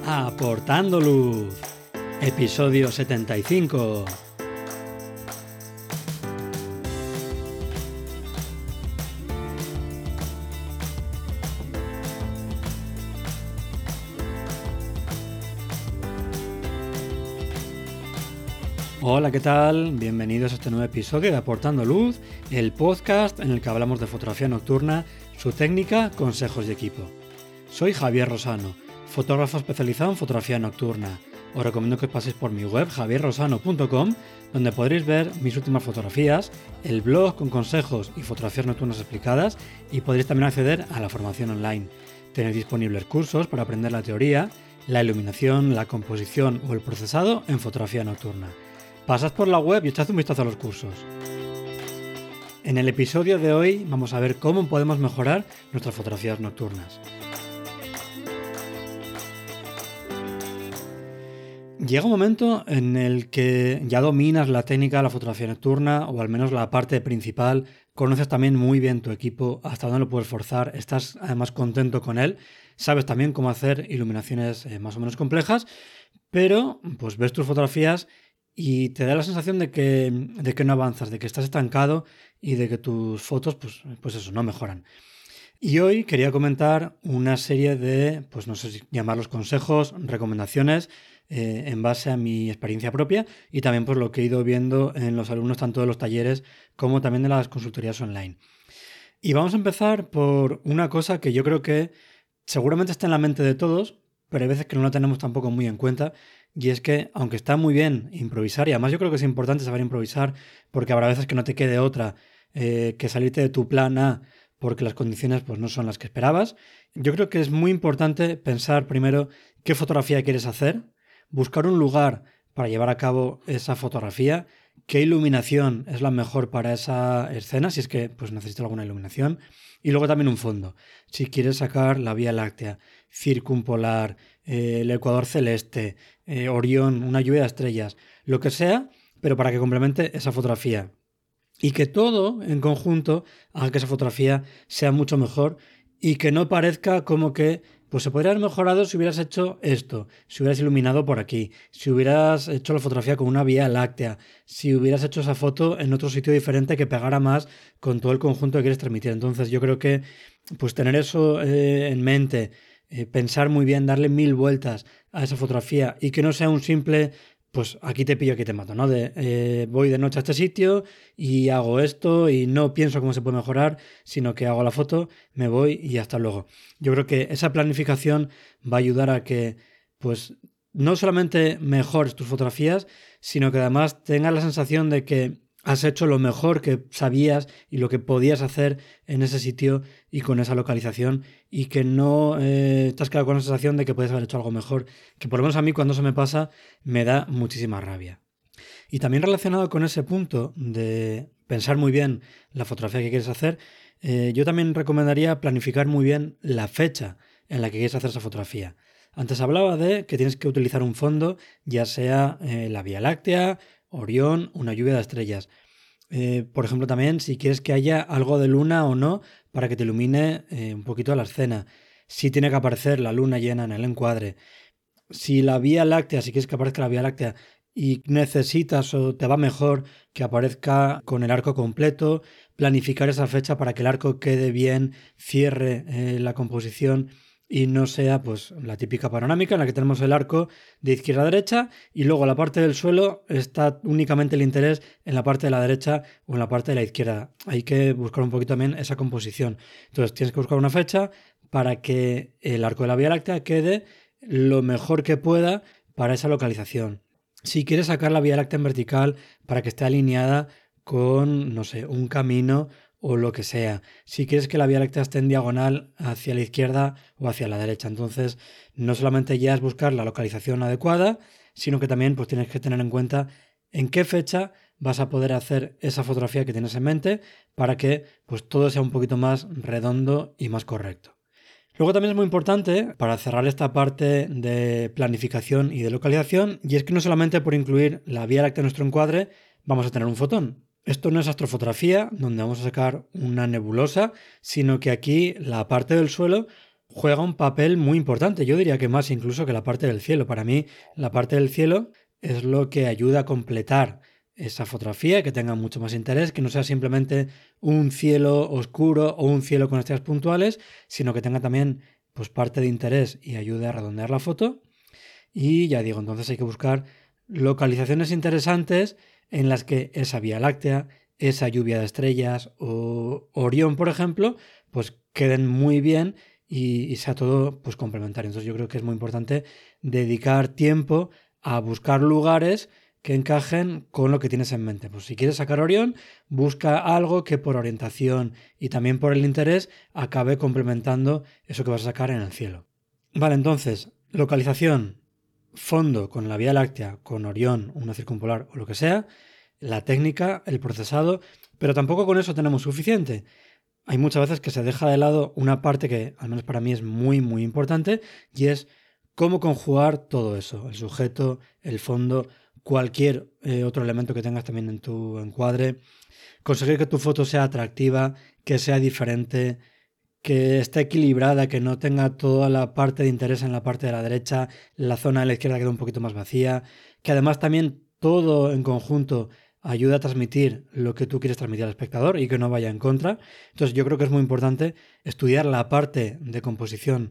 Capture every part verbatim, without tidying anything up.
Aportando Luz, episodio setenta y cinco. Hola, ¿qué tal? Bienvenidos a este nuevo episodio de Aportando Luz, el podcast en el que hablamos de fotografía nocturna, su técnica, consejos y equipo. Soy Javier Rosano, fotógrafo especializado en fotografía nocturna. Os recomiendo que os paséis por mi web javier rosano punto com, donde podréis ver mis últimas fotografías, el blog con consejos y fotografías nocturnas explicadas, y podréis también acceder a la formación online. Tenéis disponibles cursos para aprender la teoría, la iluminación, la composición o el procesado en fotografía nocturna. Pasad por la web y echad un vistazo a los cursos. En el episodio de hoy vamos a ver cómo podemos mejorar nuestras fotografías nocturnas. Llega un momento en el que ya dominas la técnica de la fotografía nocturna, o al menos la parte principal, conoces también muy bien tu equipo, hasta dónde lo puedes forzar, estás además contento con él, sabes también cómo hacer iluminaciones eh, más o menos complejas, pero pues ves tus fotografías y te da la sensación de que, de que no avanzas, de que estás estancado y de que tus fotos, pues, pues eso, no mejoran. Y hoy quería comentar una serie de, pues no sé si llamarlos consejos, recomendaciones, eh, en base a mi experiencia propia y también pues lo que he ido viendo en los alumnos tanto de los talleres como también de las consultorías online. Y vamos a empezar por una cosa que yo creo que seguramente está en la mente de todos, pero hay veces que no lo tenemos tampoco muy en cuenta, y es que aunque está muy bien improvisar, y además yo creo que es importante saber improvisar, porque habrá veces que no te quede otra eh, que salirte de tu plan A porque las condiciones pues, no son las que esperabas, yo creo que es muy importante pensar primero qué fotografía quieres hacer, buscar un lugar para llevar a cabo esa fotografía, qué iluminación es la mejor para esa escena, si es que pues, necesitas alguna iluminación, y luego también un fondo. Si quieres sacar la Vía Láctea, circumpolar, eh, el ecuador celeste, eh, Orión, una lluvia de estrellas, lo que sea, pero para que complemente esa fotografía. Y que todo en conjunto haga que esa fotografía sea mucho mejor y que no parezca como que pues se podría haber mejorado si hubieras hecho esto, si hubieras iluminado por aquí, si hubieras hecho la fotografía con una Vía Láctea, si hubieras hecho esa foto en otro sitio diferente que pegara más con todo el conjunto que quieres transmitir. Entonces yo creo que pues tener eso eh, en mente, eh, pensar muy bien, darle mil vueltas a esa fotografía y que no sea un simple pues aquí te pillo, aquí te mato, ¿no? De eh, voy de noche a este sitio y hago esto y no pienso cómo se puede mejorar, sino que hago la foto, me voy y hasta luego. Yo creo que esa planificación va a ayudar a que, pues, no solamente mejores tus fotografías, sino que además tengas la sensación de que has hecho lo mejor que sabías y lo que podías hacer en ese sitio y con esa localización, y que no eh, te has quedado con la sensación de que puedes haber hecho algo mejor, que por lo menos a mí cuando eso me pasa me da muchísima rabia. Y también relacionado con ese punto de pensar muy bien la fotografía que quieres hacer, eh, yo también recomendaría planificar muy bien la fecha en la que quieres hacer esa fotografía. Antes hablaba de que tienes que utilizar un fondo, ya sea eh, la Vía Láctea, Orión, una lluvia de estrellas. Eh, por ejemplo, también si quieres que haya algo de luna o no para que te ilumine eh, un poquito la escena. Si tiene que aparecer la luna llena en el encuadre. Si la Vía Láctea, si quieres que aparezca la Vía Láctea y necesitas o te va mejor que aparezca con el arco completo, planificar esa fecha para que el arco quede bien, cierre eh, la composición y no sea pues la típica panorámica en la que tenemos el arco de izquierda a derecha y luego la parte del suelo está únicamente el interés en la parte de la derecha o en la parte de la izquierda. Hay que buscar un poquito también esa composición. Entonces tienes que buscar una fecha para que el arco de la Vía Láctea quede lo mejor que pueda para esa localización. Si quieres sacar la Vía Láctea en vertical para que esté alineada con, no sé, un camino o lo que sea. Si quieres que la Vía Láctea esté en diagonal hacia la izquierda o hacia la derecha. Entonces, no solamente ya es buscar la localización adecuada, sino que también pues, tienes que tener en cuenta en qué fecha vas a poder hacer esa fotografía que tienes en mente para que pues, todo sea un poquito más redondo y más correcto. Luego también es muy importante, para cerrar esta parte de planificación y de localización, y es que no solamente por incluir la Vía Láctea en nuestro encuadre vamos a tener un fotón. Esto no es astrofotografía, donde vamos a sacar una nebulosa, sino que aquí la parte del suelo juega un papel muy importante. Yo diría que más incluso que la parte del cielo. Para mí, la parte del cielo es lo que ayuda a completar esa fotografía, que tenga mucho más interés, que no sea simplemente un cielo oscuro o un cielo con estrellas puntuales, sino que tenga también pues parte de interés y ayude a redondear la foto. Y ya digo, entonces hay que buscar localizaciones interesantes en las que esa Vía Láctea, esa lluvia de estrellas o Orión, por ejemplo, pues queden muy bien y, y sea todo pues complementario. Entonces yo creo que es muy importante dedicar tiempo a buscar lugares que encajen con lo que tienes en mente. Pues si quieres sacar Orión, busca algo que por orientación y también por el interés acabe complementando eso que vas a sacar en el cielo. Vale, entonces, localización, fondo con la Vía Láctea, con Orión, una circumpolar o lo que sea, la técnica, el procesado, pero tampoco con eso tenemos suficiente. Hay muchas veces que se deja de lado una parte que, al menos para mí, es muy, muy importante, y es cómo conjugar todo eso, el sujeto, el fondo, cualquier eh, otro elemento que tengas también en tu encuadre, conseguir que tu foto sea atractiva, que sea diferente, que esté equilibrada, que no tenga toda la parte de interés en la parte de la derecha, la zona de la izquierda quede un poquito más vacía, que además también todo en conjunto ayuda a transmitir lo que tú quieres transmitir al espectador y que no vaya en contra. Entonces yo creo que es muy importante estudiar la parte de composición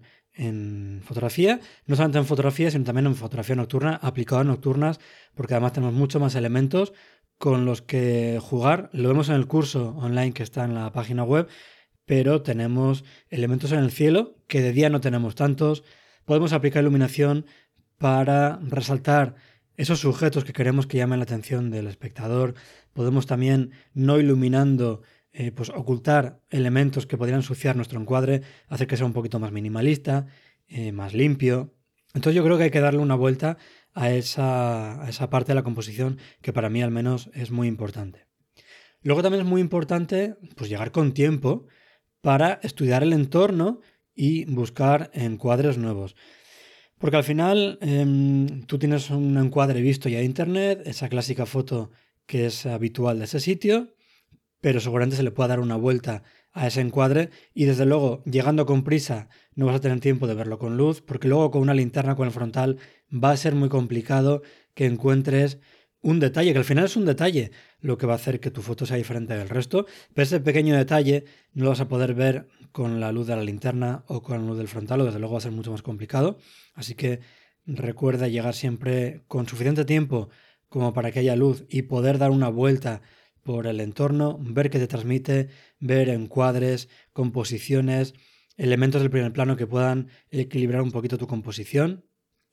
en fotografía, no solamente en fotografía, sino también en fotografía nocturna, aplicada a nocturnas, porque además tenemos mucho más elementos con los que jugar. Lo vemos en el curso online que está en la página web, pero tenemos elementos en el cielo que de día no tenemos tantos. Podemos aplicar iluminación para resaltar esos sujetos que queremos que llamen la atención del espectador. Podemos también, no iluminando, eh, pues ocultar elementos que podrían ensuciar nuestro encuadre, hacer que sea un poquito más minimalista, eh, más limpio. Entonces yo creo que hay que darle una vuelta a esa, a esa parte de la composición que para mí al menos es muy importante. Luego también es muy importante pues llegar con tiempo para estudiar el entorno y buscar encuadres nuevos. Porque al final eh, tú tienes un encuadre visto ya de internet, esa clásica foto que es habitual de ese sitio, pero seguramente se le pueda dar una vuelta a ese encuadre y desde luego llegando con prisa no vas a tener tiempo de verlo con luz, porque luego con una linterna con el frontal va a ser muy complicado que encuentres un detalle, que al final es un detalle lo que va a hacer que tu foto sea diferente del resto, pero ese pequeño detalle no lo vas a poder ver con la luz de la linterna o con la luz del frontal, o desde luego va a ser mucho más complicado. Así que recuerda llegar siempre con suficiente tiempo como para que haya luz y poder dar una vuelta por el entorno, ver qué te transmite, ver encuadres, composiciones, elementos del primer plano que puedan equilibrar un poquito tu composición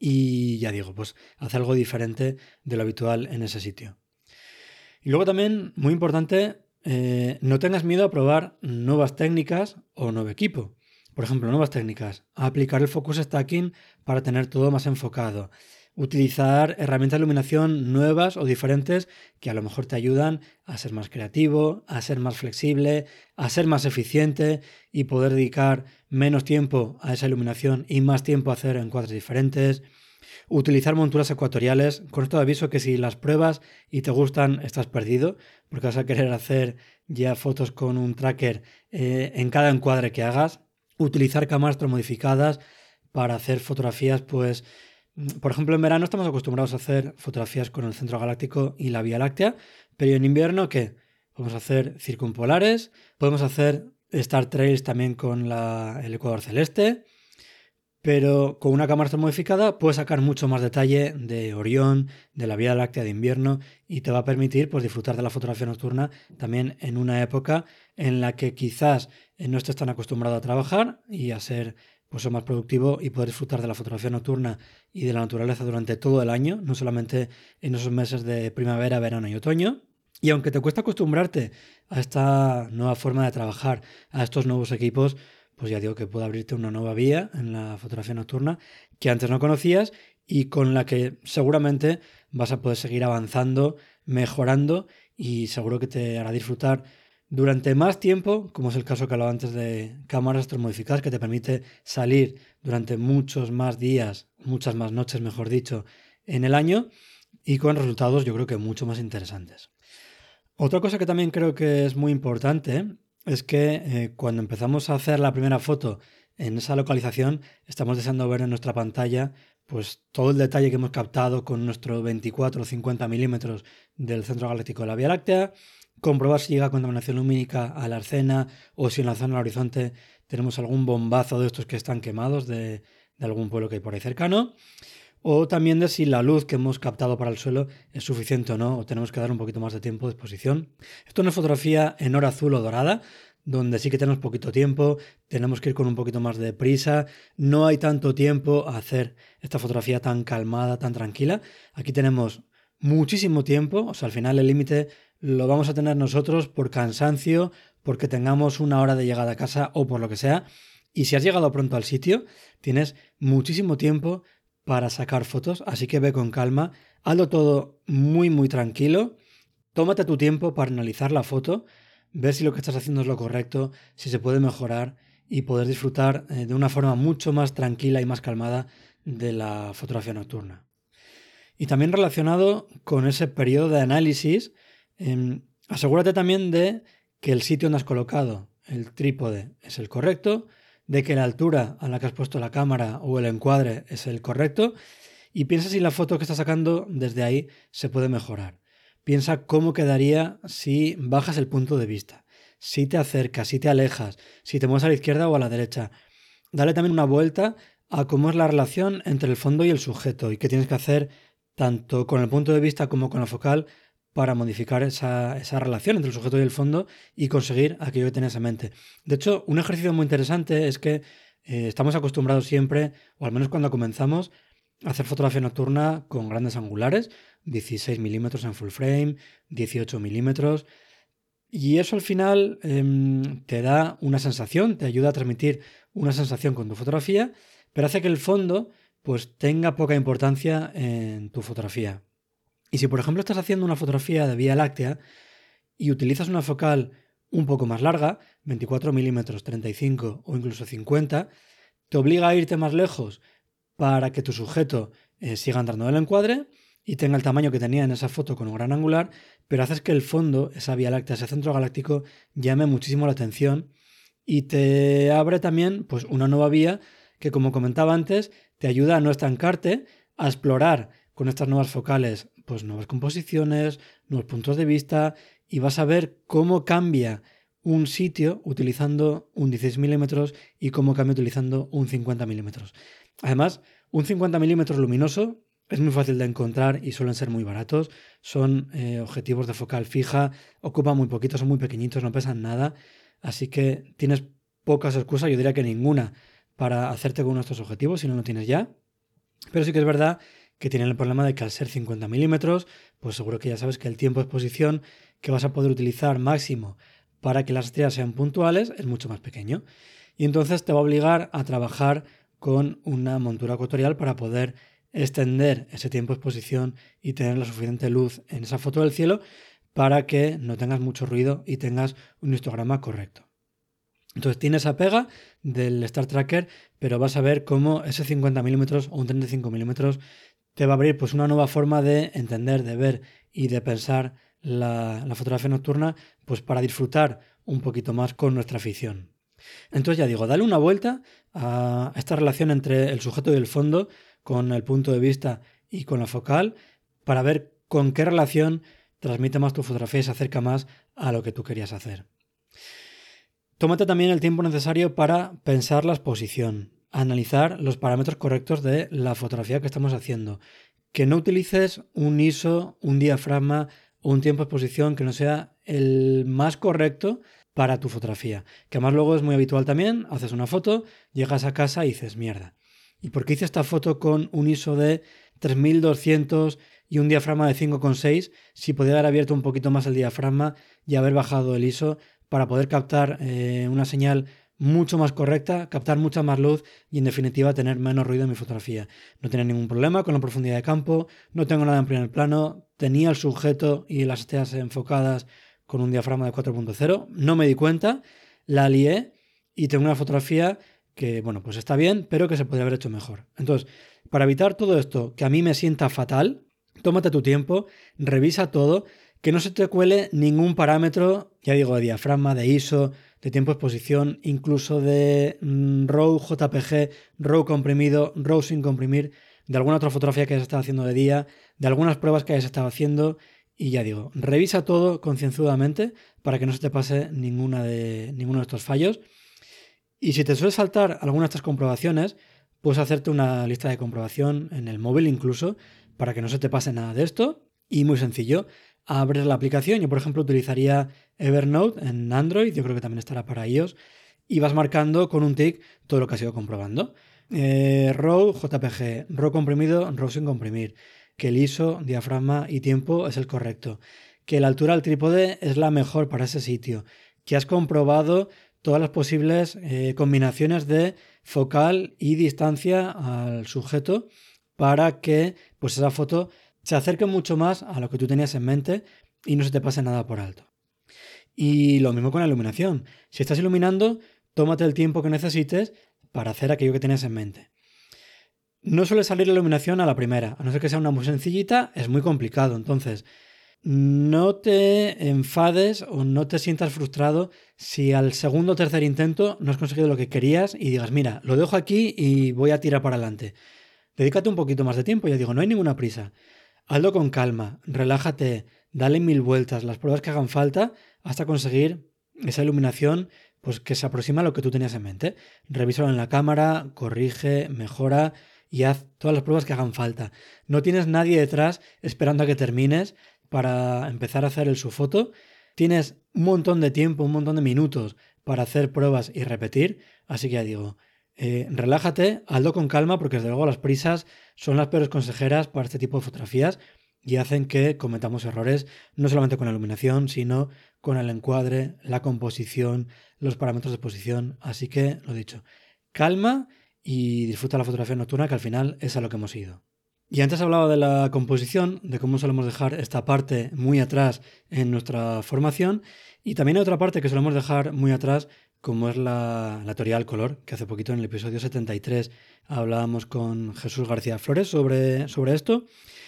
y ya digo, pues hacer algo diferente de lo habitual en ese sitio. Y luego también, muy importante, eh, no tengas miedo a probar nuevas técnicas o nuevo equipo. Por ejemplo, nuevas técnicas, aplicar el focus stacking para tener todo más enfocado, utilizar herramientas de iluminación nuevas o diferentes que a lo mejor te ayudan a ser más creativo, a ser más flexible, a ser más eficiente y poder dedicar menos tiempo a esa iluminación y más tiempo a hacer encuadres diferentes. Utilizar monturas ecuatoriales. Con esto te aviso que si las pruebas y te gustan, estás perdido, porque vas a querer hacer ya fotos con un tracker eh, en cada encuadre que hagas. Utilizar cámaras modificadas para hacer fotografías, pues, por ejemplo, en verano estamos acostumbrados a hacer fotografías con el centro galáctico y la Vía Láctea, pero en invierno, ¿qué? Podemos hacer circumpolares, podemos hacer Star Trails también con la, el ecuador celeste, pero con una cámara modificada puedes sacar mucho más detalle de Orión, de la Vía Láctea de invierno y te va a permitir pues, disfrutar de la fotografía nocturna también en una época en la que quizás no estés tan acostumbrado a trabajar y a ser pues, más productivo y poder disfrutar de la fotografía nocturna y de la naturaleza durante todo el año, no solamente en esos meses de primavera, verano y otoño. Y aunque te cuesta acostumbrarte a esta nueva forma de trabajar, a estos nuevos equipos, pues ya digo que puede abrirte una nueva vía en la fotografía nocturna que antes no conocías y con la que seguramente vas a poder seguir avanzando, mejorando y seguro que te hará disfrutar durante más tiempo, como es el caso que hablaba antes de cámaras astromodificadas, que te permite salir durante muchos más días, muchas más noches, mejor dicho, en el año y con resultados yo creo que mucho más interesantes. Otra cosa que también creo que es muy importante es que eh, cuando empezamos a hacer la primera foto en esa localización estamos deseando ver en nuestra pantalla pues todo el detalle que hemos captado con nuestro veinticuatro o cincuenta milímetros del centro galáctico de la Vía Láctea, comprobar si llega contaminación lumínica a la escena o si en la zona del horizonte tenemos algún bombazo de estos que están quemados de, de algún pueblo que hay por ahí cercano, o también de si la luz que hemos captado para el suelo es suficiente o no, o tenemos que dar un poquito más de tiempo de exposición. Esto no es fotografía en hora azul o dorada, donde sí que tenemos poquito tiempo, tenemos que ir con un poquito más de prisa, no hay tanto tiempo a hacer esta fotografía tan calmada, tan tranquila. Aquí tenemos muchísimo tiempo, o sea, al final el límite lo vamos a tener nosotros por cansancio, porque tengamos una hora de llegada a casa o por lo que sea, y si has llegado pronto al sitio, tienes muchísimo tiempo para sacar fotos, así que ve con calma, hazlo todo muy muy tranquilo, tómate tu tiempo para analizar la foto, ver si lo que estás haciendo es lo correcto, si se puede mejorar y poder disfrutar eh, de una forma mucho más tranquila y más calmada de la fotografía nocturna. Y también relacionado con ese periodo de análisis, eh, asegúrate también de que el sitio donde has colocado el trípode es el correcto, de que la altura a la que has puesto la cámara o el encuadre es el correcto y piensa si la foto que estás sacando desde ahí se puede mejorar. Piensa cómo quedaría si bajas el punto de vista, si te acercas, si te alejas, si te mueves a la izquierda o a la derecha. Dale también una vuelta a cómo es la relación entre el fondo y el sujeto y qué tienes que hacer tanto con el punto de vista como con la focal para modificar esa, esa relación entre el sujeto y el fondo y conseguir aquello que tienes en mente. De hecho, un ejercicio muy interesante es que eh, estamos acostumbrados siempre, o al menos cuando comenzamos, a hacer fotografía nocturna con grandes angulares, dieciséis milímetros en full frame, dieciocho milímetros, y eso al final eh, te da una sensación, te ayuda a transmitir una sensación con tu fotografía, pero hace que el fondo pues tenga poca importancia en tu fotografía. Y si, por ejemplo, estás haciendo una fotografía de Vía Láctea y utilizas una focal un poco más larga, veinticuatro milímetros, treinta y cinco o incluso cincuenta, te obliga a irte más lejos para que tu sujeto eh, siga entrando en el encuadre y tenga el tamaño que tenía en esa foto con un gran angular, pero haces que el fondo, esa Vía Láctea, ese centro galáctico, llame muchísimo la atención y te abre también pues, una nueva vía que, como comentaba antes, te ayuda a no estancarte, a explorar con estas nuevas focales pues nuevas composiciones, nuevos puntos de vista y vas a ver cómo cambia un sitio utilizando un dieciséis milímetros y cómo cambia utilizando un cincuenta milímetros. Además, un cincuenta milímetros luminoso es muy fácil de encontrar y suelen ser muy baratos. Son eh, objetivos de focal fija, ocupan muy poquito, son muy pequeñitos, no pesan nada. Así que tienes pocas excusas, yo diría que ninguna, para hacerte con uno de estos objetivos si no lo tienes ya. Pero sí que es verdad que tienen el problema de que al ser cincuenta milímetros, pues seguro que ya sabes que el tiempo de exposición que vas a poder utilizar máximo para que las estrellas sean puntuales es mucho más pequeño. Y entonces te va a obligar a trabajar con una montura ecuatorial para poder extender ese tiempo de exposición y tener la suficiente luz en esa foto del cielo para que no tengas mucho ruido y tengas un histograma correcto. Entonces tiene esa pega del Star Tracker, pero vas a ver cómo ese cincuenta milímetros o un treinta y cinco milímetros te va a abrir pues una nueva forma de entender, de ver y de pensar la, la fotografía nocturna, pues para disfrutar un poquito más con nuestra afición. Entonces ya digo, dale una vuelta a esta relación entre el sujeto y el fondo con el punto de vista y con la focal para ver con qué relación transmite más tu fotografía y se acerca más a lo que tú querías hacer. Tómate también el tiempo necesario para pensar la exposición, analizar los parámetros correctos de la fotografía que estamos haciendo. Que no utilices un I S O, un diafragma o un tiempo de exposición que no sea el más correcto para tu fotografía. Que además luego es muy habitual también, haces una foto, llegas a casa y dices, mierda, ¿y por qué hice esta foto con un I S O de tres mil doscientos y un diafragma de cinco coma seis si podía haber abierto un poquito más el diafragma y haber bajado el I S O para poder captar eh, una señal mucho más correcta, captar mucha más luz y en definitiva tener menos ruido en mi fotografía? No tenía ningún problema con la profundidad de campo, no tengo nada en primer plano, tenía el sujeto y las estrellas enfocadas con un diafragma de cuatro punto cero, no me di cuenta, la lié y tengo una fotografía que, bueno, pues está bien, pero que se podría haber hecho mejor. Entonces, para evitar todo esto que a mí me sienta fatal, tómate tu tiempo, revisa todo, Que no se te cuele ningún parámetro, ya digo, de diafragma, de I S O, de tiempo de exposición, incluso de mmm, RAW, J P G, RAW comprimido, RAW sin comprimir, de alguna otra fotografía que hayas estado haciendo de día, de algunas pruebas que hayas estado haciendo. Y ya digo, revisa todo concienzudamente para que no se te pase ninguna de, ninguno de estos fallos. Y si te suele saltar alguna de estas comprobaciones, puedes hacerte una lista de comprobación en el móvil incluso para que no se te pase nada de esto. Y muy sencillo, abres la aplicación. Yo, por ejemplo, utilizaría Evernote en Android, yo creo que también estará para iOS, y vas marcando con un tic todo lo que has ido comprobando. Eh, RAW, J P G, RAW comprimido, RAW sin comprimir, que el I S O, diafragma y tiempo es el correcto, que la altura del trípode es la mejor para ese sitio, que has comprobado todas las posibles eh, combinaciones de focal y distancia al sujeto para que pues, esa foto se acerque mucho más a lo que tú tenías en mente y no se te pase nada por alto. Y lo mismo con la iluminación. Si estás iluminando, tómate el tiempo que necesites para hacer aquello que tienes en mente. No suele salir la iluminación a la primera, a no ser que sea una muy sencillita, es muy complicado. Entonces, no te enfades o no te sientas frustrado si al segundo o tercer intento no has conseguido lo que querías y digas, mira, lo dejo aquí y voy a tirar para adelante. Dedícate un poquito más de tiempo, ya digo, no hay ninguna prisa. Hazlo con calma, relájate, dale mil vueltas, las pruebas que hagan falta hasta conseguir esa iluminación pues, que se aproxima a lo que tú tenías en mente. Revísalo en la cámara, corrige, mejora y haz todas las pruebas que hagan falta. No tienes nadie detrás esperando a que termines para empezar a hacer el subfoto. Tienes un montón de tiempo, un montón de minutos para hacer pruebas y repetir. Así que ya digo, eh, relájate, hazlo con calma porque desde luego las prisas son las peores consejeras para este tipo de fotografías y hacen que cometamos errores no solamente con la iluminación, sino con el encuadre, la composición, los parámetros de exposición. Así que, lo dicho, calma y disfruta la fotografía nocturna, que al final es a lo que hemos ido. Y antes hablaba de la composición, de cómo solemos dejar esta parte muy atrás en nuestra formación, y también hay otra parte que solemos dejar muy atrás, como es la, la teoría del color, que hace poquito en el episodio setenta y tres hablábamos con Jesús García Flores sobre, sobre esto.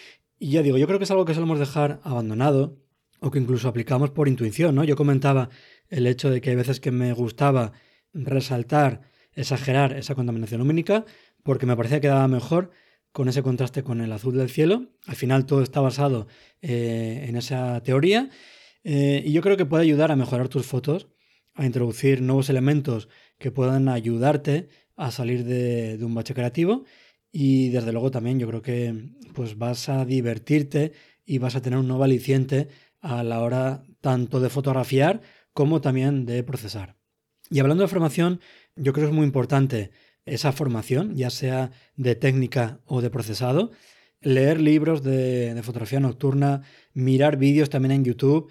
Y ya digo, yo creo que es algo que solemos dejar abandonado o que incluso aplicamos por intuición, ¿no? Yo comentaba el hecho de que hay veces que me gustaba resaltar, exagerar esa contaminación lumínica porque me parecía que daba mejor con ese contraste con el azul del cielo. Al final todo está basado eh, en esa teoría eh, y yo creo que puede ayudar a mejorar tus fotos, a introducir nuevos elementos que puedan ayudarte a salir de, de un bache creativo y desde luego también yo creo que pues vas a divertirte y vas a tener un nuevo aliciente a la hora tanto de fotografiar como también de procesar. Y hablando de formación, yo creo que es muy importante esa formación, ya sea de técnica o de procesado, leer libros de, de fotografía nocturna, mirar vídeos también en YouTube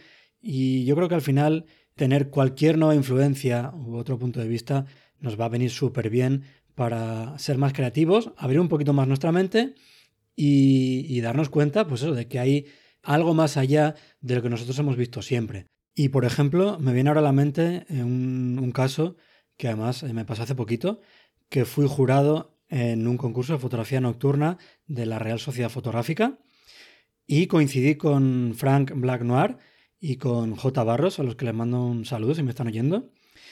y yo creo que al final tener cualquier nueva influencia u otro punto de vista nos va a venir súper bien para ser más creativos, abrir un poquito más nuestra mente y, y darnos cuenta pues eso, de que hay algo más allá de lo que nosotros hemos visto siempre. Y por ejemplo, me viene ahora a la mente un, un caso que además me pasó hace poquito, que fui jurado en un concurso de fotografía nocturna de la Real Sociedad Fotográfica y coincidí con Frank Black Noir y con J. Barros, a los que les mando un saludo si me están oyendo.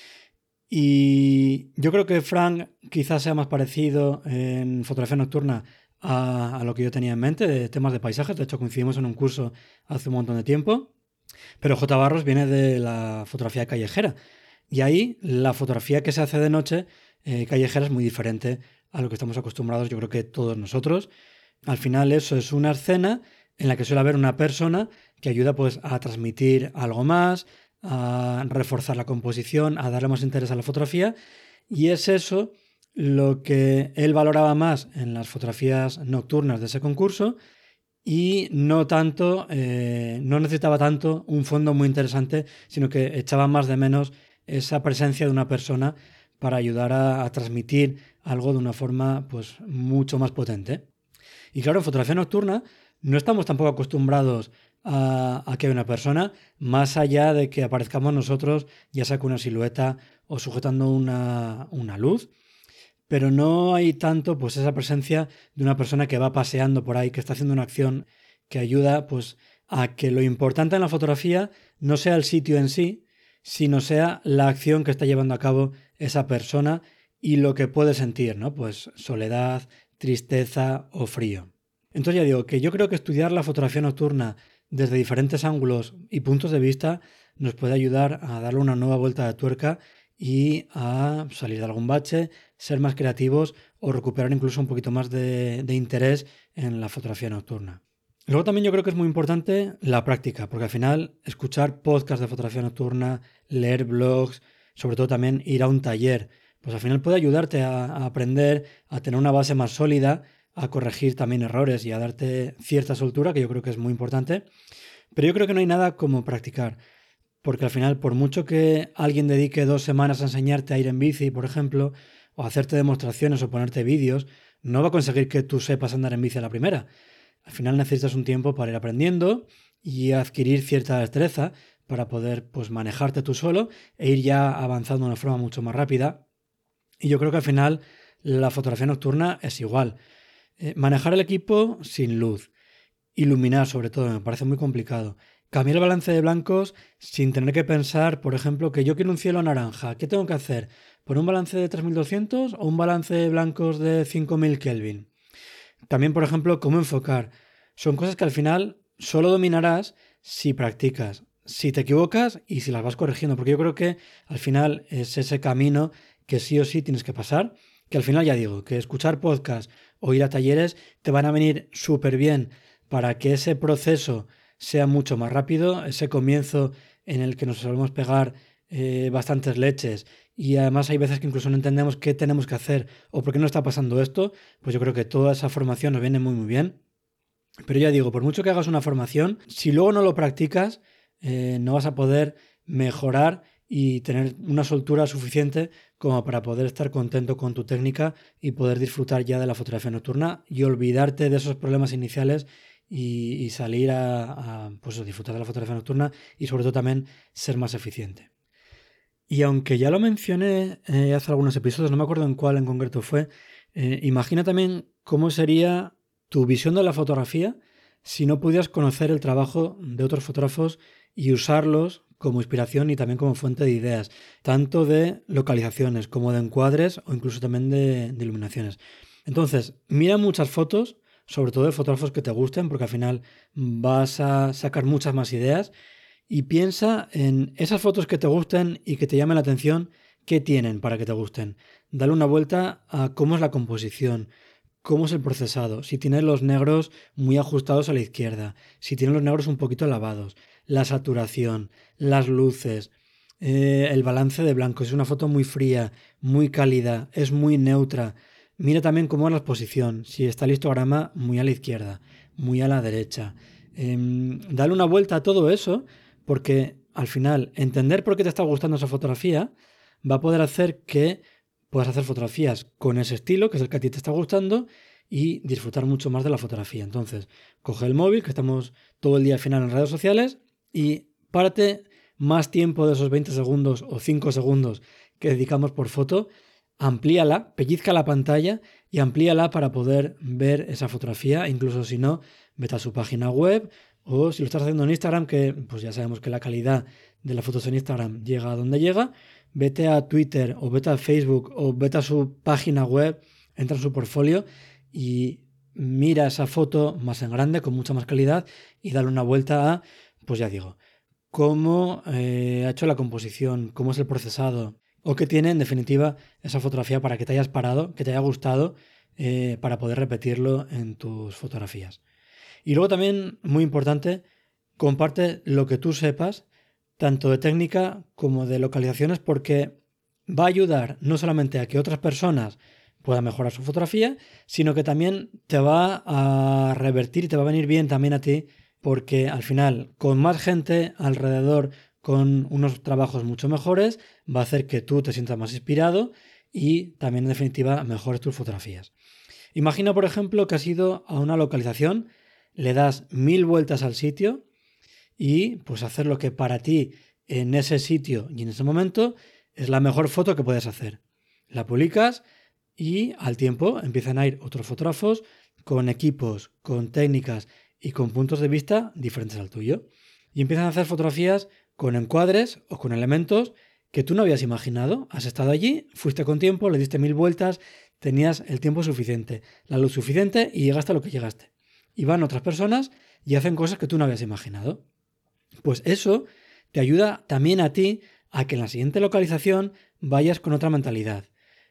Y yo creo que Frank quizás sea más parecido en fotografía nocturna a, a lo que yo tenía en mente, de temas de paisajes. De hecho, coincidimos en un curso hace un montón de tiempo. Pero J. Barros viene de la fotografía callejera. Y ahí la fotografía que se hace de noche eh, callejera es muy diferente a lo que estamos acostumbrados, yo creo que todos nosotros. Al final eso es una escena en la que suele haber una persona que ayuda pues, a transmitir algo más, a reforzar la composición, a darle más interés a la fotografía. Y es eso lo que él valoraba más en las fotografías nocturnas de ese concurso y no tanto, eh, no necesitaba tanto un fondo muy interesante, sino que echaba más de menos esa presencia de una persona para ayudar a, a transmitir algo de una forma pues, mucho más potente. Y claro, en fotografía nocturna no estamos tampoco acostumbrados a, a que haya una persona, más allá de que aparezcamos nosotros, ya sea con una silueta o sujetando una, una luz, pero no hay tanto pues, esa presencia de una persona que va paseando por ahí, que está haciendo una acción que ayuda pues, a que lo importante en la fotografía no sea el sitio en sí, sino sea la acción que está llevando a cabo esa persona y lo que puede sentir, ¿no? Pues soledad, tristeza o frío. Entonces ya digo que yo creo que estudiar la fotografía nocturna desde diferentes ángulos y puntos de vista nos puede ayudar a darle una nueva vuelta de tuerca y a salir de algún bache, ser más creativos o recuperar incluso un poquito más de, de interés en la fotografía nocturna. Luego también yo creo que es muy importante la práctica, porque al final escuchar podcasts de fotografía nocturna, leer blogs, sobre todo también ir a un taller, pues al final puede ayudarte a, a aprender, a tener una base más sólida, a corregir también errores y a darte cierta soltura, que yo creo que es muy importante. Pero yo creo que no hay nada como practicar, porque al final, por mucho que alguien dedique dos semanas a enseñarte a ir en bici, por ejemplo, o a hacerte demostraciones o ponerte vídeos, no va a conseguir que tú sepas andar en bici a la primera. Al final necesitas un tiempo para ir aprendiendo y adquirir cierta destreza para poder pues, manejarte tú solo e ir ya avanzando de una forma mucho más rápida. Y yo creo que al final la fotografía nocturna es igual. Eh, manejar el equipo sin luz, iluminar sobre todo, me parece muy complicado. Cambiar el balance de blancos sin tener que pensar, por ejemplo, que yo quiero un cielo naranja. ¿Qué tengo que hacer? ¿Por un balance de tres mil doscientos o un balance de blancos de cinco mil Kelvin? También, por ejemplo, cómo enfocar. Son cosas que al final solo dominarás si practicas, si te equivocas y si las vas corrigiendo, porque yo creo que al final es ese camino que sí o sí tienes que pasar, que al final ya digo, que escuchar podcasts o ir a talleres te van a venir súper bien para que ese proceso sea mucho más rápido, ese comienzo en el que nos solemos pegar eh, bastantes leches y además hay veces que incluso no entendemos qué tenemos que hacer o por qué no está pasando esto, pues yo creo que toda esa formación nos viene muy muy bien. Pero ya digo, por mucho que hagas una formación, si luego no lo practicas, eh, no vas a poder mejorar y tener una soltura suficiente como para poder estar contento con tu técnica y poder disfrutar ya de la fotografía nocturna y olvidarte de esos problemas iniciales y, y salir a, a pues, a disfrutar de la fotografía nocturna y sobre todo también ser más eficiente. Y aunque ya lo mencioné eh, hace algunos episodios, no me acuerdo en cuál en concreto fue, eh, imagina también cómo sería tu visión de la fotografía si no pudieras conocer el trabajo de otros fotógrafos y usarlos como inspiración y también como fuente de ideas, tanto de localizaciones como de encuadres o incluso también de, de iluminaciones. Entonces, mira muchas fotos, sobre todo de fotógrafos que te gusten, porque al final vas a sacar muchas más ideas. Y piensa en esas fotos que te gusten y que te llamen la atención, ¿qué tienen para que te gusten? Dale una vuelta a cómo es la composición, cómo es el procesado, si tienes los negros muy ajustados a la izquierda, si tienes los negros un poquito lavados, la saturación, las luces, eh, el balance de blancos. Es una foto muy fría, muy cálida, es muy neutra. Mira también cómo es la exposición, si está el histograma muy a la izquierda, muy a la derecha. Eh, dale una vuelta a todo eso, porque al final entender por qué te está gustando esa fotografía va a poder hacer que puedas hacer fotografías con ese estilo, que es el que a ti te está gustando, y disfrutar mucho más de la fotografía. Entonces, coge el móvil, que estamos todo el día al final en redes sociales, y párate más tiempo de esos veinte segundos o cinco segundos que dedicamos por foto, amplíala, pellizca la pantalla y amplíala para poder ver esa fotografía. Incluso si no, vete a su página web, o si lo estás haciendo en Instagram, que pues ya sabemos que la calidad de las fotos en Instagram llega a donde llega, vete a Twitter o vete a Facebook o vete a su página web, entra en su portfolio y mira esa foto más en grande, con mucha más calidad y dale una vuelta a, pues ya digo, cómo eh, ha hecho la composición, cómo es el procesado o qué tiene en definitiva esa fotografía para que te hayas parado, que te haya gustado eh, para poder repetirlo en tus fotografías. Y luego también, muy importante, comparte lo que tú sepas, tanto de técnica como de localizaciones, porque va a ayudar no solamente a que otras personas puedan mejorar su fotografía, sino que también te va a revertir y te va a venir bien también a ti, porque al final, con más gente alrededor, con unos trabajos mucho mejores, va a hacer que tú te sientas más inspirado y también, en definitiva, mejores tus fotografías. Imagina, por ejemplo, que has ido a una localización, le das mil vueltas al sitio y pues hacer lo que para ti en ese sitio y en ese momento es la mejor foto que puedes hacer. La publicas y al tiempo empiezan a ir otros fotógrafos con equipos, con técnicas y con puntos de vista diferentes al tuyo. Y empiezan a hacer fotografías con encuadres o con elementos que tú no habías imaginado. Has estado allí, fuiste con tiempo, le diste mil vueltas, tenías el tiempo suficiente, la luz suficiente y llegaste a lo que llegaste. Y van otras personas y hacen cosas que tú no habías imaginado. Pues eso te ayuda también a ti a que en la siguiente localización vayas con otra mentalidad,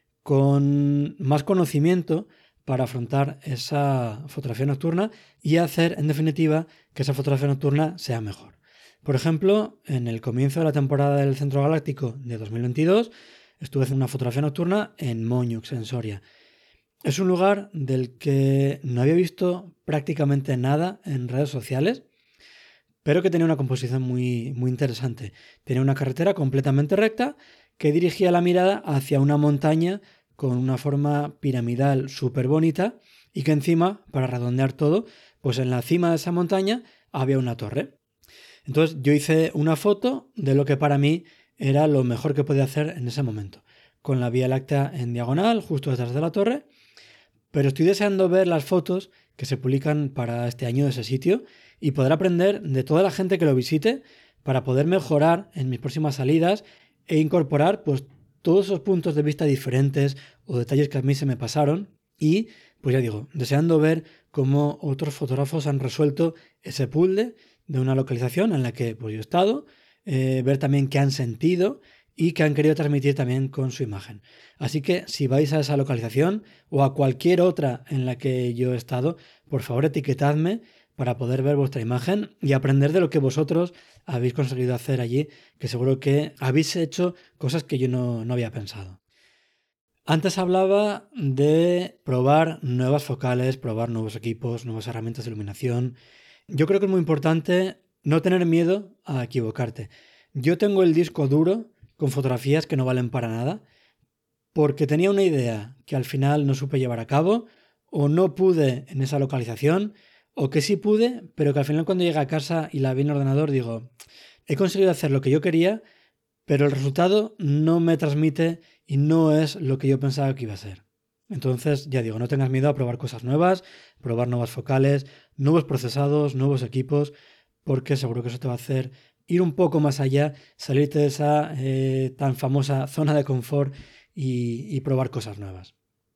con más conocimiento para afrontar esa fotografía nocturna y hacer, en definitiva, que esa fotografía nocturna sea mejor. Por ejemplo, en el comienzo de la temporada del Centro Galáctico de dos mil veintidós, estuve haciendo una fotografía nocturna en Moñux, en Soria. Es un lugar del que no había visto prácticamente nada en redes sociales, pero que tenía una composición muy, muy interesante. Tenía una carretera completamente recta que dirigía la mirada hacia una montaña con una forma piramidal súper bonita y que encima, para redondear todo, pues en la cima de esa montaña había una torre. Entonces yo hice una foto de lo que para mí era lo mejor que podía hacer en ese momento, con la Vía Láctea en diagonal, justo detrás de la torre, pero estoy deseando ver las fotos que se publican para este año de ese sitio y poder aprender de toda la gente que lo visite para poder mejorar en mis próximas salidas e incorporar pues todos esos puntos de vista diferentes o detalles que a mí se me pasaron y, pues ya digo, deseando ver cómo otros fotógrafos han resuelto ese puzzle de una localización en la que pues, yo he estado, eh, ver también qué han sentido y qué han querido transmitir también con su imagen. Así que si vais a esa localización o a cualquier otra en la que yo he estado, por favor etiquetadme para poder ver vuestra imagen y aprender de lo que vosotros habéis conseguido hacer allí, que seguro que habéis hecho cosas que yo no, no había pensado. Antes hablaba de probar nuevas focales, probar nuevos equipos, nuevas herramientas de iluminación. Yo creo que es muy importante no tener miedo a equivocarte. Yo tengo el disco duro con fotografías que no valen para nada porque tenía una idea que al final no supe llevar a cabo o no pude en esa localización o que sí pude, pero que al final cuando llegué a casa y la vi en el ordenador digo, he conseguido hacer lo que yo quería, pero el resultado no me transmite y no es lo que yo pensaba que iba a ser. Entonces, ya digo, no tengas miedo a probar cosas nuevas, probar nuevas focales, nuevos procesados, nuevos equipos, porque seguro que eso te va a hacer ir un poco más allá, salirte de esa eh, tan famosa zona de confort y, y probar cosas nuevas.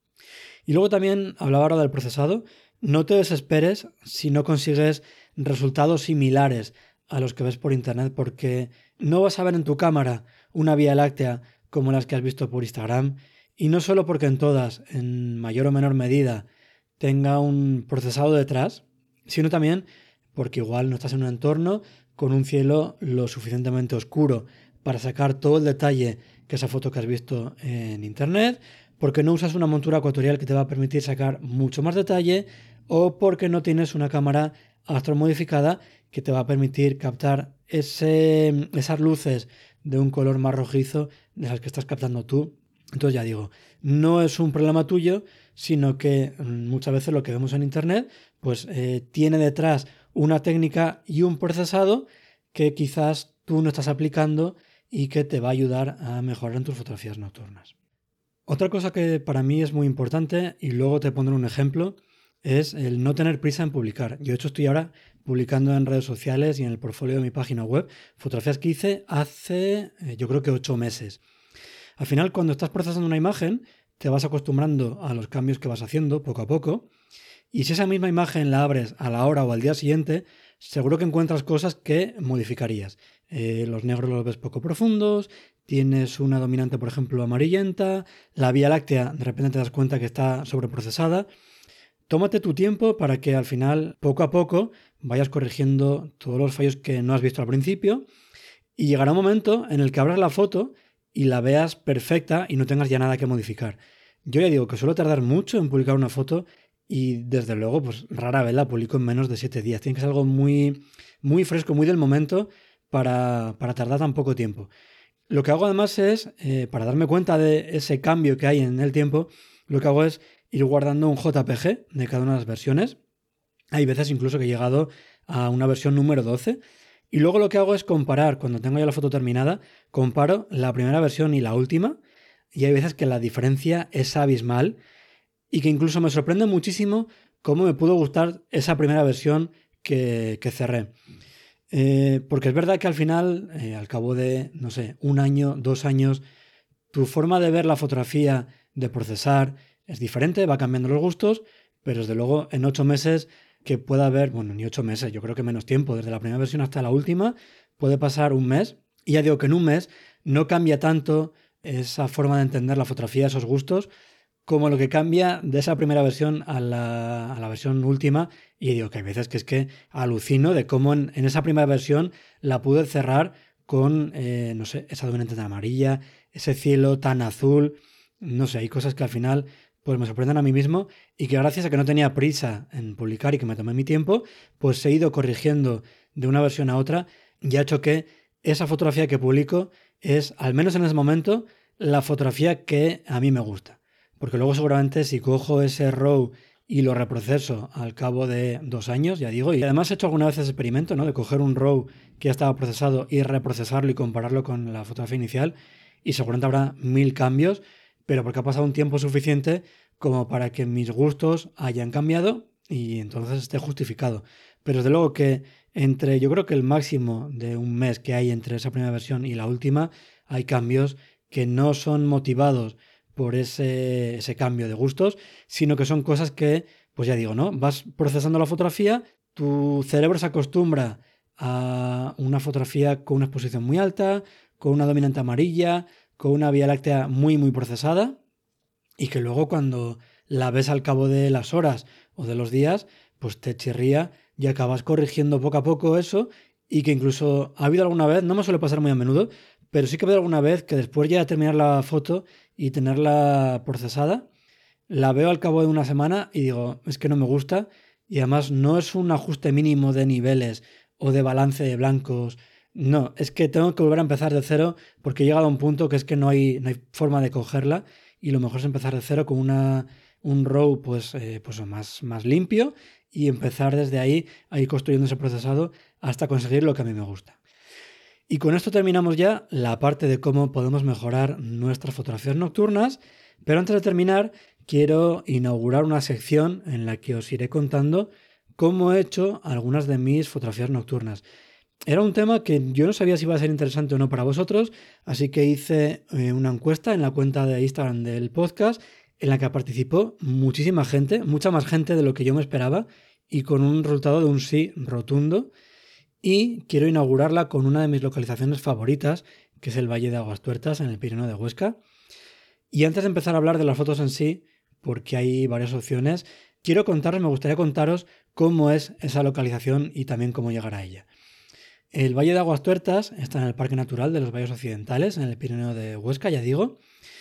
Y luego también hablaba ahora del procesado. No te desesperes si no consigues resultados similares a los que ves por internet, porque no vas a ver en tu cámara una Vía Láctea como las que has visto por Instagram, y no solo porque en todas, en mayor o menor medida, tenga un procesado detrás, sino también porque igual no estás en un entorno con un cielo lo suficientemente oscuro para sacar todo el detalle que esa foto que has visto en internet, porque no usas una montura ecuatorial que te va a permitir sacar mucho más detalle, o porque no tienes una cámara astromodificada que te va a permitir captar ese, esas luces de un color más rojizo de las que estás captando tú. Entonces ya digo, no es un problema tuyo, sino que muchas veces lo que vemos en internet pues eh, tiene detrás una técnica y un procesado que quizás tú no estás aplicando y que te va a ayudar a mejorar en tus fotografías nocturnas. Otra cosa que para mí es muy importante, y luego te pondré un ejemplo, es el no tener prisa en publicar. Yo de hecho estoy ahora publicando en redes sociales y en el portfolio de mi página web fotografías que hice hace eh, yo creo que ocho meses. Al final, cuando estás procesando una imagen, te vas acostumbrando a los cambios que vas haciendo poco a poco, y si esa misma imagen la abres a la hora o al día siguiente, seguro que encuentras cosas que modificarías. Eh, los negros los ves poco profundos, tienes una dominante, por ejemplo, amarillenta, la Vía Láctea de repente te das cuenta que está sobreprocesada. Tómate tu tiempo para que al final, poco a poco, vayas corrigiendo todos los fallos que no has visto al principio, y llegará un momento en el que abras la foto y la veas perfecta y no tengas ya nada que modificar. Yo ya digo que suelo tardar mucho en publicar una foto y desde luego pues rara vez la publico en menos de siete días. Tiene que ser algo muy, muy fresco, muy del momento para, para tardar tan poco tiempo. Lo que hago además es, eh, para darme cuenta de ese cambio que hay en el tiempo, lo que hago es ir guardando un J P G de cada una de las versiones. Hay veces incluso que he llegado a una versión número doce. Y luego lo que hago es comparar, cuando tengo ya la foto terminada, comparo la primera versión y la última, y hay veces que la diferencia es abismal y que incluso me sorprende muchísimo cómo me pudo gustar esa primera versión que, que cerré. Eh, porque es verdad que al final, eh, al cabo de, no sé, un año, dos años, tu forma de ver la fotografía, de procesar, es diferente, va cambiando los gustos, pero desde luego en ocho meses que pueda haber, bueno, ni ocho meses, yo creo que menos tiempo, desde la primera versión hasta la última, puede pasar un mes. Y ya digo que en un mes no cambia tanto esa forma de entender la fotografía, esos gustos, como lo que cambia de esa primera versión a la, a la versión última. Y digo que hay veces que es que alucino de cómo en, en esa primera versión la pude cerrar con, eh, no sé, esa dominante tan amarilla, ese cielo tan azul, no sé, hay cosas que al final pues me sorprenden a mí mismo y que gracias a que no tenía prisa en publicar y que me tomé mi tiempo, pues he ido corrigiendo de una versión a otra y ha hecho que esa fotografía que publico es, al menos en ese momento, la fotografía que a mí me gusta. Porque luego seguramente si cojo ese RAW y lo reproceso al cabo de dos años, ya digo, y además he hecho alguna vez ese experimento, ¿no? De coger un RAW que ya estaba procesado y reprocesarlo y compararlo con la fotografía inicial, y seguramente habrá mil cambios, pero porque ha pasado un tiempo suficiente como para que mis gustos hayan cambiado y entonces esté justificado. Pero desde luego que entre, yo creo que el máximo de un mes que hay entre esa primera versión y la última, hay cambios que no son motivados por ese, ese cambio de gustos, sino que son cosas que, pues ya digo, ¿no? Vas procesando la fotografía, tu cerebro se acostumbra a una fotografía con una exposición muy alta, con una dominante amarilla, con una Vía Láctea muy muy procesada, y que luego cuando la ves al cabo de las horas o de los días, pues te chirría y acabas corrigiendo poco a poco eso, y que incluso ha habido alguna vez, no me suele pasar muy a menudo, pero sí que ha habido alguna vez que después ya de terminar la foto y tenerla procesada, la veo al cabo de una semana y digo, es que no me gusta, y además no es un ajuste mínimo de niveles o de balance de blancos, no, es que tengo que volver a empezar de cero porque he llegado a un punto que es que no hay, no hay forma de cogerla, y lo mejor es empezar de cero con una, un RAW pues, eh, pues más, más limpio y empezar desde ahí a ir construyendo ese procesado hasta conseguir lo que a mí me gusta. Y con esto terminamos ya la parte de cómo podemos mejorar nuestras fotografías nocturnas, pero antes de terminar quiero inaugurar una sección en la que os iré contando cómo he hecho algunas de mis fotografías nocturnas. Era un tema que yo no sabía si iba a ser interesante o no para vosotros, así que hice eh, una encuesta en la cuenta de Instagram del podcast en la que participó muchísima gente, mucha más gente de lo que yo me esperaba, y con un resultado de un sí rotundo. Y quiero inaugurarla con una de mis localizaciones favoritas, que es el Valle de Aguastuertas, en el Pirineo de Huesca. Y antes de empezar a hablar de las fotos en sí, porque hay varias opciones, quiero contaros, me gustaría contaros cómo es esa localización y también cómo llegar a ella. El Valle de Aguastuertas está en el Parque Natural de los Valles Occidentales, en el Pirineo de Huesca, ya digo.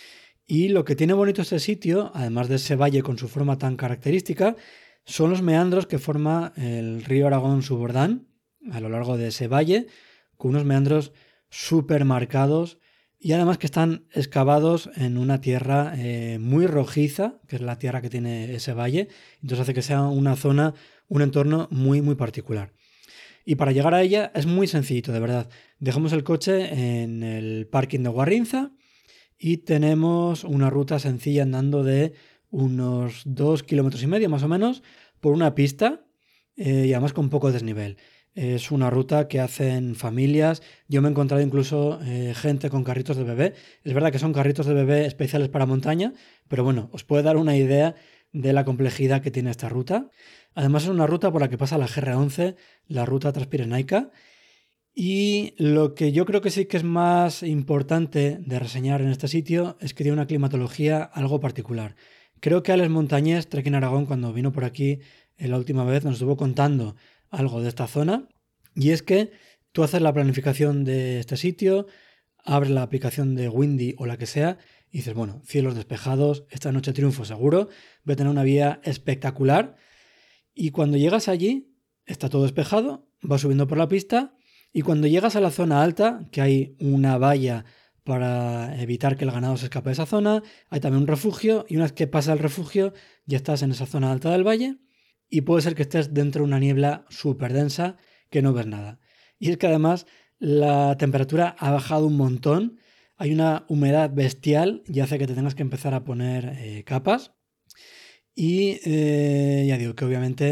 Y lo que tiene bonito este sitio, además de ese valle con su forma tan característica, son los meandros que forma el río Aragón-Subordán a lo largo de ese valle, con unos meandros súper marcados y además que están excavados en una tierra eh, muy rojiza, que es la tierra que tiene ese valle, entonces hace que sea una zona, un entorno muy muy particular. Y para llegar a ella es muy sencillito, de verdad. Dejamos el coche en el parking de Guarrinza y tenemos una ruta sencilla andando de unos dos kilómetros y medio más o menos por una pista eh, y además con poco desnivel. Es una ruta que hacen familias. Yo me he encontrado incluso eh, gente con carritos de bebé. Es verdad que son carritos de bebé especiales para montaña, pero bueno, os puede dar una idea de la complejidad que tiene esta ruta. Además es una ruta por la que pasa la G R once, la ruta transpirenaica. Y lo que yo creo que sí que es más importante de reseñar en este sitio es que tiene una climatología algo particular. Creo que Alex Montañés, Trekking Aragón, cuando vino por aquí la última vez, nos estuvo contando algo de esta zona, y es que tú haces la planificación de este sitio, abres la aplicación de Windy o la que sea y dices, bueno, cielos despejados, esta noche triunfo seguro, voy a tener una vía espectacular, y cuando llegas allí está todo despejado, vas subiendo por la pista y cuando llegas a la zona alta, que hay una valla para evitar que el ganado se escape de esa zona, hay también un refugio y una vez que pasa el refugio ya estás en esa zona alta del valle. Y puede ser que estés dentro de una niebla súper densa que no ves nada. Y es que además la temperatura ha bajado un montón, hay una humedad bestial y hace que te tengas que empezar a poner eh, capas. Y eh, ya digo que obviamente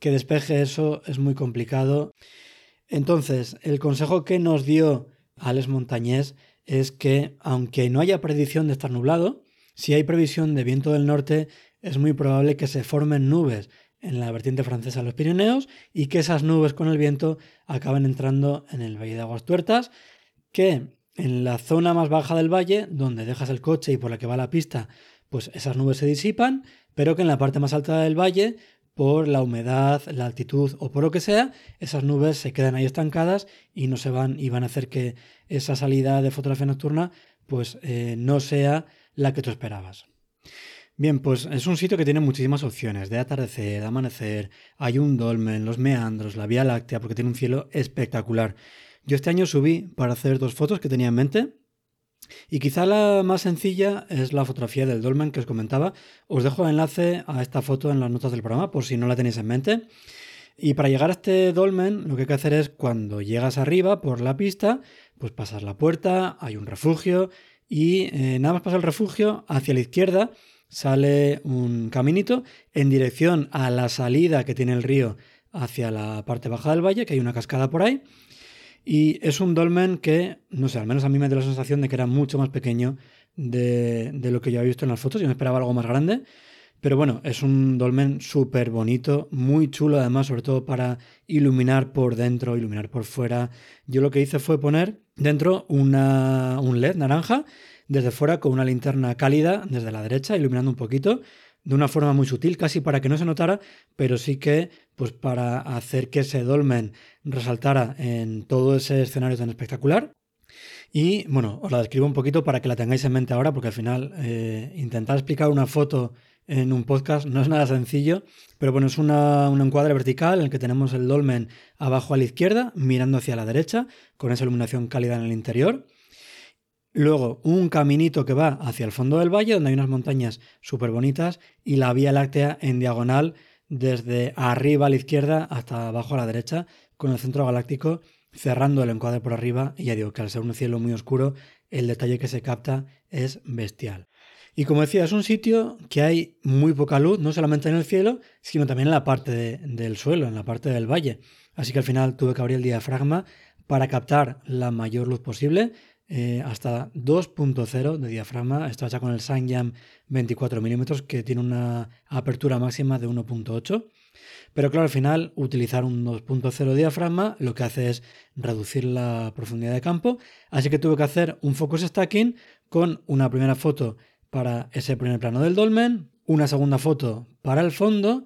que despeje eso es muy complicado. Entonces, el consejo que nos dio Alex Montañés es que, aunque no haya predicción de estar nublado, si hay previsión de viento del norte, es muy probable que se formen nubes en la vertiente francesa de los Pirineos y que esas nubes con el viento acaben entrando en el Valle de Aguas Tuertas, que en la zona más baja del valle, donde dejas el coche y por la que va la pista, pues esas nubes se disipan, pero que en la parte más alta del valle, por la humedad, la altitud o por lo que sea, esas nubes se quedan ahí estancadas y no se van y van a hacer que esa salida de fotografía nocturna pues eh, no sea la que tú esperabas. Bien, pues es un sitio que tiene muchísimas opciones de atardecer, de amanecer, hay un dolmen, los meandros, la Vía Láctea, porque tiene un cielo espectacular. Yo este año subí para hacer dos fotos que tenía en mente y quizá la más sencilla es la fotografía del dolmen que os comentaba. Os dejo el enlace a esta foto en las notas del programa por si no la tenéis en mente. Y para llegar a este dolmen lo que hay que hacer es cuando llegas arriba por la pista, pues pasas la puerta, hay un refugio y eh, nada más pasar el refugio hacia la izquierda sale un caminito en dirección a la salida que tiene el río hacia la parte baja del valle, que hay una cascada por ahí. Y es un dolmen que, no sé, al menos a mí me da la sensación de que era mucho más pequeño de, de lo que yo había visto en las fotos. Yo me esperaba algo más grande. Pero bueno, es un dolmen súper bonito, muy chulo además, sobre todo para iluminar por dentro, iluminar por fuera. Yo lo que hice fue poner dentro una, un L E D naranja, desde fuera con una linterna cálida desde la derecha, iluminando un poquito, de una forma muy sutil, casi para que no se notara, pero sí que pues para hacer que ese dolmen resaltara en todo ese escenario tan espectacular. Y bueno, os la describo un poquito para que la tengáis en mente ahora, porque al final eh, intentar explicar una foto en un podcast no es nada sencillo, pero bueno, es una, un encuadre vertical en el que tenemos el dolmen abajo a la izquierda, mirando hacia la derecha, con esa iluminación cálida en el interior. Luego un caminito que va hacia el fondo del valle, donde hay unas montañas súper bonitas, y la Vía Láctea en diagonal desde arriba a la izquierda hasta abajo a la derecha, con el centro galáctico cerrando el encuadre por arriba. Y ya digo que al ser un cielo muy oscuro, el detalle que se capta es bestial. Y como decía, es un sitio que hay muy poca luz, no solamente en el cielo, sino también en la parte de, del suelo, en la parte del valle. Así que al final tuve que abrir el diafragma para captar la mayor luz posible, eh, hasta dos punto cero de diafragma. Está hecha con el Sangam veinticuatro milímetros, que tiene una apertura máxima de uno punto ocho. Pero claro, al final utilizar un dos punto cero diafragma lo que hace es reducir la profundidad de campo. Así que tuve que hacer un focus stacking con una primera foto para ese primer plano del dolmen, una segunda foto para el fondo,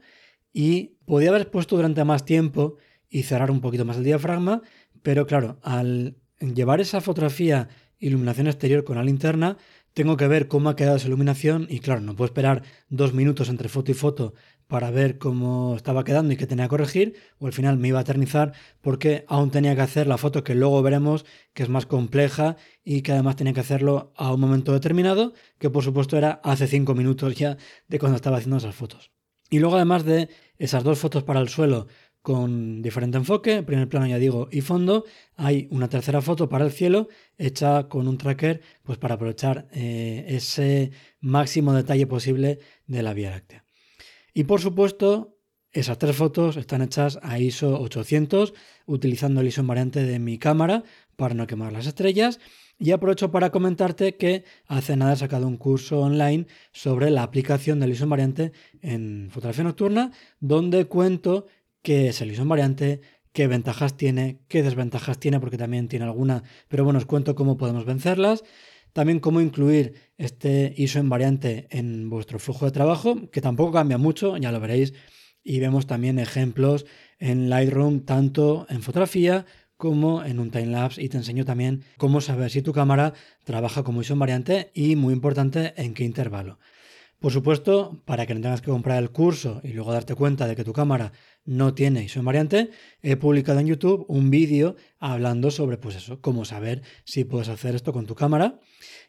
y podía haber puesto durante más tiempo y cerrar un poquito más el diafragma, pero claro, al llevar esa fotografía iluminación exterior con la linterna, tengo que ver cómo ha quedado esa iluminación y claro, no puedo esperar dos minutos entre foto y foto para ver cómo estaba quedando y qué tenía que corregir, o al final me iba a eternizar porque aún tenía que hacer la foto que luego veremos que es más compleja y que además tenía que hacerlo a un momento determinado, que por supuesto era hace cinco minutos ya de cuando estaba haciendo esas fotos. Y luego además de esas dos fotos para el suelo con diferente enfoque, primer plano ya digo y fondo, hay una tercera foto para el cielo hecha con un tracker pues para aprovechar eh, ese máximo detalle posible de la Vía Láctea. Y por supuesto, esas tres fotos están hechas a I S O ochocientos, utilizando el I S O invariante de mi cámara para no quemar las estrellas. Y aprovecho para comentarte que hace nada he sacado un curso online sobre la aplicación del I S O invariante en fotografía nocturna, donde cuento qué es el I S O invariante, qué ventajas tiene, qué desventajas tiene, porque también tiene alguna, pero bueno, os cuento cómo podemos vencerlas. También cómo incluir este I S O invariante en vuestro flujo de trabajo, que tampoco cambia mucho, ya lo veréis. Y vemos también ejemplos en Lightroom, tanto en fotografía como en un timelapse. Y te enseño también cómo saber si tu cámara trabaja como I S O invariante y, muy importante, en qué intervalo. Por supuesto, para que no tengas que comprar el curso y luego darte cuenta de que tu cámara no tiene I S O invariante, he publicado en YouTube un vídeo hablando sobre pues eso, cómo saber si puedes hacer esto con tu cámara.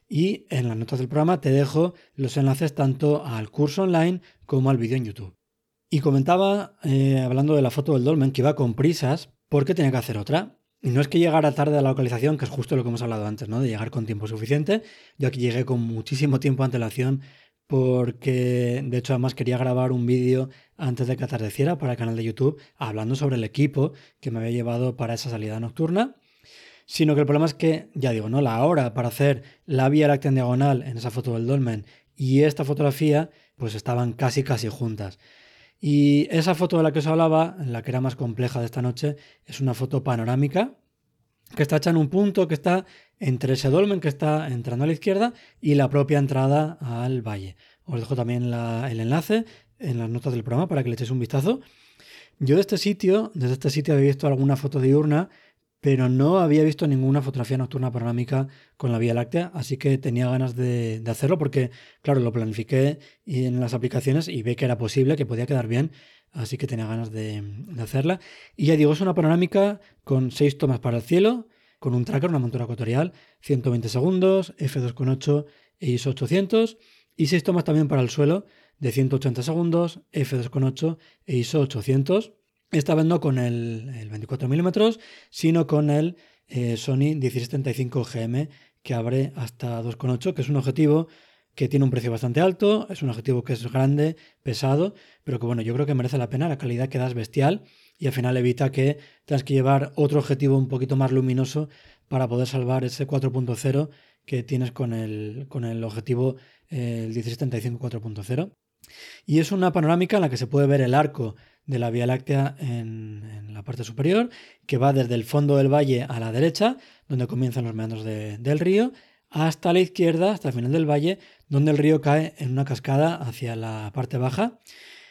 Y en las notas del programa te dejo los enlaces tanto al curso online como al vídeo en YouTube. Y comentaba, eh, hablando de la foto del dolmen, que iba con prisas porque tenía que hacer otra. Y no es que llegara tarde a la localización, que es justo lo que hemos hablado antes, ¿no? De llegar con tiempo suficiente. Yo aquí llegué con muchísimo tiempo de antelación porque, de hecho, además quería grabar un vídeo antes de que atardeciera para el canal de YouTube hablando sobre el equipo que me había llevado para esa salida nocturna. Sino que el problema es que, ya digo, ¿no? La hora para hacer la Vía Láctea en diagonal en esa foto del dolmen y esta fotografía, pues estaban casi casi juntas. Y esa foto de la que os hablaba, la que era más compleja de esta noche, es una foto panorámica que está hecha en un punto que está entre ese dolmen que está entrando a la izquierda y la propia entrada al valle. Os dejo también la, el enlace en las notas del programa para que le echéis un vistazo. Yo de este sitio, desde este sitio había visto alguna foto diurna, pero no había visto ninguna fotografía nocturna panorámica con la Vía Láctea, así que tenía ganas de, de hacerlo porque, claro, lo planifiqué en las aplicaciones y vi que era posible, que podía quedar bien, así que tenía ganas de, de hacerla. Y ya digo, es una panorámica con seis tomas para el cielo, con un tracker, una montura ecuatorial, ciento veinte segundos, efe dos coma ocho e ISO ochocientos, y seis tomas también para el suelo de ciento ochenta segundos, efe dos coma ocho e ISO ochocientos. Esta vez no con el, el veinticuatro milímetros, sino con el eh, Sony dieciséis setenta y cinco G M que abre hasta dos coma ocho, que es un objetivo que tiene un precio bastante alto, es un objetivo que es grande, pesado, pero que bueno, yo creo que merece la pena, la calidad que da es bestial y al final evita que tengas que llevar otro objetivo un poquito más luminoso para poder salvar ese cuatro punto cero que tienes con el, con el objetivo eh, el dieciséis setenta y cinco cuatro punto cero. Y es una panorámica en la que se puede ver el arco de la Vía Láctea en, en la parte superior, que va desde el fondo del valle a la derecha, donde comienzan los meandros de, del río, hasta la izquierda, hasta el final del valle, donde el río cae en una cascada hacia la parte baja.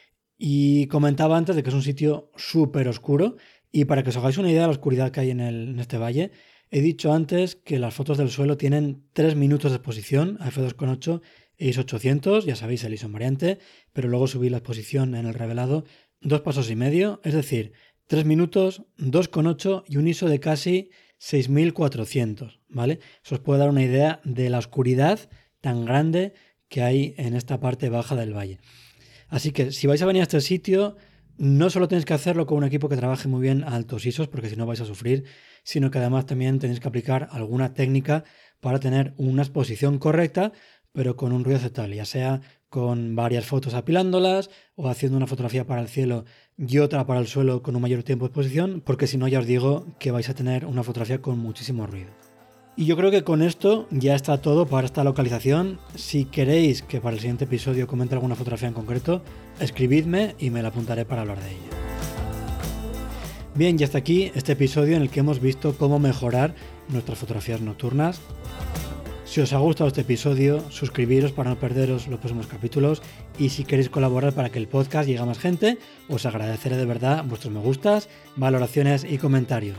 Y comentaba antes de que es un sitio súper oscuro, y para que os hagáis una idea de la oscuridad que hay en, el, en este valle, he dicho antes que las fotos del suelo tienen tres minutos de exposición a efe dos coma ocho e ISO ochocientos, ya sabéis el ISO invariante, pero luego subí la exposición en el revelado dos pasos y medio, es decir, tres minutos, dos coma ocho y un ISO de casi seis mil cuatrocientos, ¿vale? Eso os puede dar una idea de la oscuridad tan grande que hay en esta parte baja del valle. Así que si vais a venir a este sitio, no solo tenéis que hacerlo con un equipo que trabaje muy bien a altos ISOs, porque si no vais a sufrir, sino que además también tenéis que aplicar alguna técnica para tener una exposición correcta, pero con un ruido aceptable, ya sea con varias fotos apilándolas o haciendo una fotografía para el cielo y otra para el suelo con un mayor tiempo de exposición, porque si no ya os digo que vais a tener una fotografía con muchísimo ruido. Y yo creo que con esto ya está todo para esta localización. Si queréis que para el siguiente episodio comente alguna fotografía en concreto, escribidme y me la apuntaré para hablar de ella. Bien, y hasta aquí este episodio en el que hemos visto cómo mejorar nuestras fotografías nocturnas. Si os ha gustado este episodio, suscribiros para no perderos los próximos capítulos y si queréis colaborar para que el podcast llegue a más gente, os agradeceré de verdad vuestros me gustas, valoraciones y comentarios.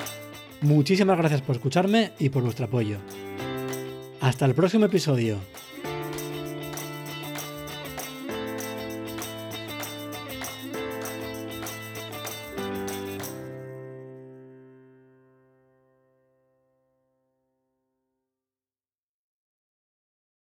Muchísimas gracias por escucharme y por vuestro apoyo. Hasta el próximo episodio.